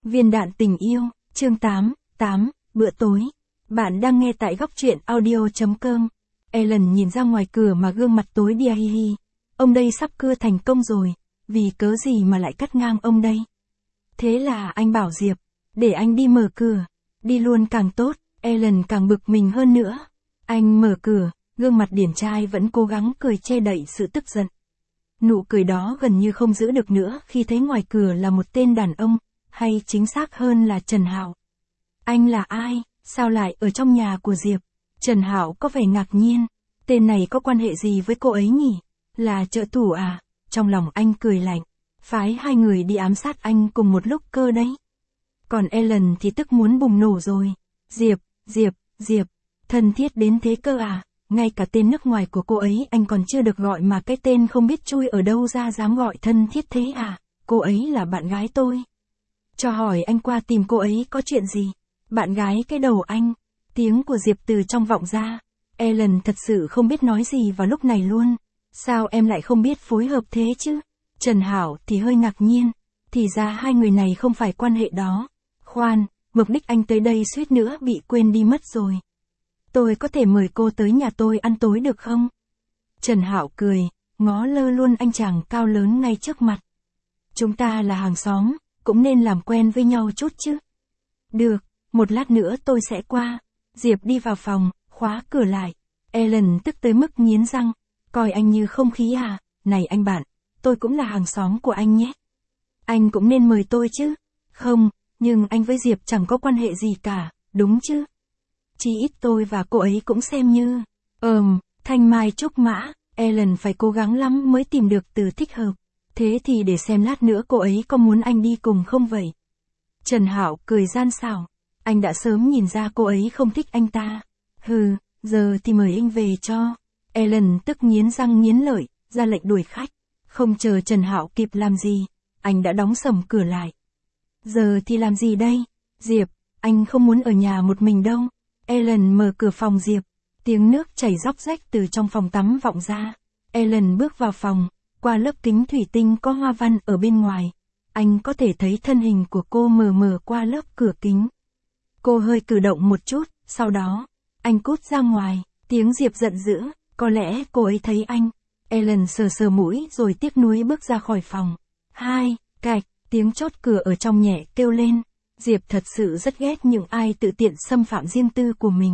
Viên đạn tình yêu, chương 8, bữa tối. Bạn đang nghe tại góc truyện audio.com. Ellen nhìn ra ngoài cửa mà gương mặt tối đia hi hi. Ông đây sắp cưa thành công rồi, vì cớ gì mà lại cắt ngang ông đây? Thế là anh bảo Diệp, để anh đi mở cửa, đi luôn càng tốt. Ellen càng bực mình hơn nữa. Anh mở cửa, gương mặt điển trai vẫn cố gắng cười che đậy sự tức giận. Nụ cười đó gần như không giữ được nữa khi thấy ngoài cửa là một tên đàn ông, hay chính xác hơn là Trần Hạo. Anh là ai, sao lại ở trong nhà của Diệp? Trần Hạo có vẻ ngạc nhiên, tên này có quan hệ gì với cô ấy nhỉ? Là trợ thủ à? Trong lòng anh cười lạnh, phái hai người đi ám sát anh cùng một lúc cơ đấy. Còn Ellen thì tức muốn bùng nổ rồi. Diệp, thân thiết đến thế cơ à? Ngay cả tên nước ngoài của cô ấy anh còn chưa được gọi mà cái tên không biết chui ở đâu ra dám gọi thân thiết thế à? Cô ấy là bạn gái tôi. Cho hỏi anh qua tìm cô ấy có chuyện gì? Bạn gái cái đầu anh. Tiếng của Diệp từ trong vọng ra. Ellen thật sự không biết nói gì vào lúc này luôn. Sao em lại không biết phối hợp thế chứ? Trần Hạo thì hơi ngạc nhiên. Thì ra hai người này không phải quan hệ đó. Khoan, mục đích anh tới đây suýt nữa bị quên đi mất rồi. Tôi có thể mời cô tới nhà tôi ăn tối được không? Trần Hạo cười, ngó lơ luôn anh chàng cao lớn ngay trước mặt. Chúng ta là hàng xóm, cũng nên làm quen với nhau chút chứ. Được, một lát nữa tôi sẽ qua. Diệp đi vào phòng, khóa cửa lại. Ellen tức tới mức nghiến răng, coi anh như không khí à? Này anh bạn, tôi cũng là hàng xóm của anh nhé. Anh cũng nên mời tôi chứ. Không, nhưng anh với Diệp chẳng có quan hệ gì cả, đúng chứ? Chỉ ít tôi và cô ấy cũng xem như, thanh mai trúc mã. Ellen phải cố gắng lắm mới tìm được từ thích hợp. Thế thì để xem lát nữa cô ấy có muốn anh đi cùng không vậy? Trần Hạo cười gian xảo. Anh đã sớm nhìn ra cô ấy không thích anh ta. Hừ, giờ thì mời anh về cho. Ellen tức nghiến răng nghiến lợi, ra lệnh đuổi khách. Không chờ Trần Hạo kịp làm gì, anh đã đóng sầm cửa lại. Giờ thì làm gì đây? Diệp, anh không muốn ở nhà một mình đâu. Ellen mở cửa phòng Diệp. Tiếng nước chảy róc rách từ trong phòng tắm vọng ra. Ellen bước vào phòng. Qua lớp kính thủy tinh có hoa văn ở bên ngoài, anh có thể thấy thân hình của cô mờ mờ qua lớp cửa kính. Cô hơi cử động một chút, sau đó, anh cút ra ngoài. Tiếng Diệp giận dữ, có lẽ cô ấy thấy anh. Ellen sờ mũi rồi tiếc nuối bước ra khỏi phòng. Cạch, tiếng chốt cửa ở trong nhẹ kêu lên. Diệp thật sự rất ghét những ai tự tiện xâm phạm riêng tư của mình.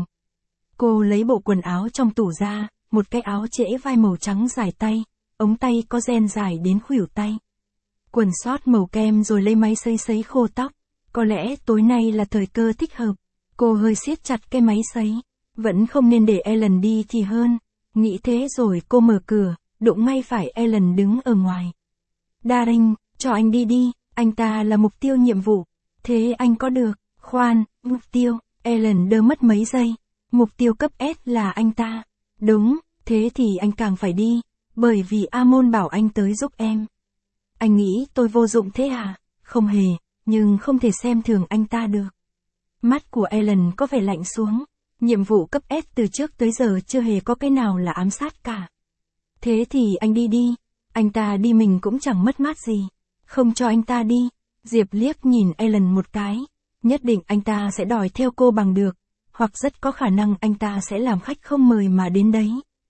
Cô lấy bộ quần áo trong tủ ra, một cái áo trễ vai màu trắng dài tay. Ống tay có ren dài đến khuỷu tay. Quần sót màu kem rồi lấy máy sấy khô tóc. Có lẽ tối nay là thời cơ thích hợp. Cô hơi siết chặt cái máy sấy. Vẫn không nên để Ellen đi thì hơn. Nghĩ thế rồi cô mở cửa, đụng ngay phải Ellen đứng ở ngoài. Daring, cho anh đi đi, anh ta là mục tiêu nhiệm vụ. Thế anh có được? Khoan, mục tiêu. Ellen đơ mất mấy giây. Mục tiêu cấp S là anh ta. Đúng, thế thì anh càng phải đi. Bởi vì Amon bảo anh tới giúp em. Anh nghĩ tôi vô dụng thế à? Không hề, nhưng không thể xem thường anh ta được. Mắt của Ellen có vẻ lạnh xuống. Nhiệm vụ cấp S từ trước tới giờ chưa hề có cái nào là ám sát cả. Thế thì anh đi đi. Anh ta đi mình cũng chẳng mất mát gì. Không cho anh ta đi. Diệp liếc nhìn Ellen một cái. Nhất định anh ta sẽ đòi theo cô bằng được. Hoặc rất có khả năng anh ta sẽ làm khách không mời mà đến đấy.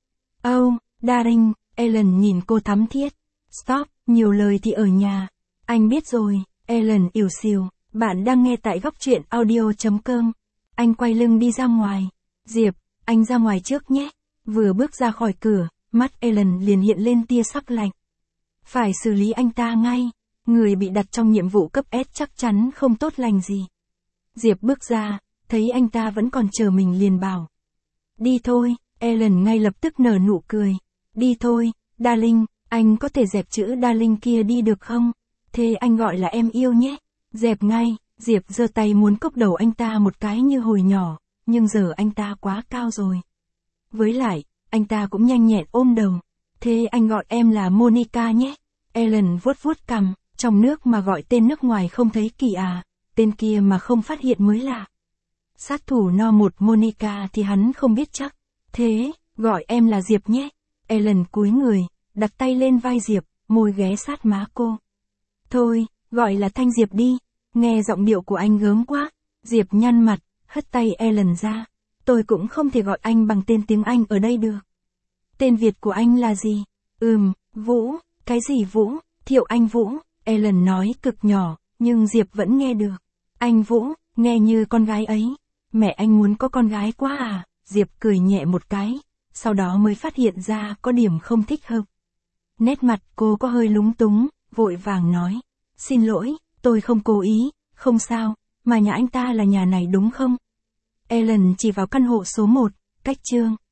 Oh, Daring. Ellen nhìn cô thắm thiết. Stop, nhiều lời thì ở nhà. Anh biết rồi. Ellen ỉu xìu. Bạn đang nghe tại góc truyện audio.com. Anh quay lưng đi ra ngoài. Diệp, anh ra ngoài trước nhé. Vừa bước ra khỏi cửa, mắt Ellen liền hiện lên tia sắc lạnh. Phải xử lý anh ta ngay. Người bị đặt trong nhiệm vụ cấp S chắc chắn không tốt lành gì. Diệp bước ra, thấy anh ta vẫn còn chờ mình liền bảo. Đi thôi. Ellen ngay lập tức nở nụ cười. Đi thôi, Darling, anh có thể dẹp chữ Darling kia đi được không? Thế anh gọi là em yêu nhé. Dẹp ngay. Diệp giơ tay muốn cốc đầu anh ta một cái như hồi nhỏ, nhưng giờ anh ta quá cao rồi. Với lại, anh ta cũng nhanh nhẹn ôm đầu. Thế anh gọi em là Monica nhé. Ellen vuốt cằm, trong nước mà gọi tên nước ngoài không thấy kỳ à, tên kia mà không phát hiện mới lạ. Sát thủ No 1 Monica thì hắn không biết chắc. Thế, gọi em là Diệp nhé. Ellen cúi người, đặt tay lên vai Diệp, môi ghé sát má cô. Thôi, gọi là Thanh Diệp đi. Nghe giọng điệu của anh gớm quá. Diệp nhăn mặt, hất tay Ellen ra. Tôi cũng không thể gọi anh bằng tên tiếng Anh ở đây được. Tên Việt của anh là gì? Vũ. Cái gì Vũ? Thiệu Anh Vũ. Ellen nói cực nhỏ, nhưng Diệp vẫn nghe được. Anh Vũ, nghe như con gái ấy. Mẹ anh muốn có con gái quá à? Diệp cười nhẹ một cái, sau đó mới phát hiện ra có điểm không thích hợp. Nét mặt cô có hơi lúng túng, vội vàng nói. Xin lỗi, tôi không cố ý, không sao, mà nhà anh ta là nhà này đúng không? Ellen chỉ vào căn hộ số 1, cách Trương.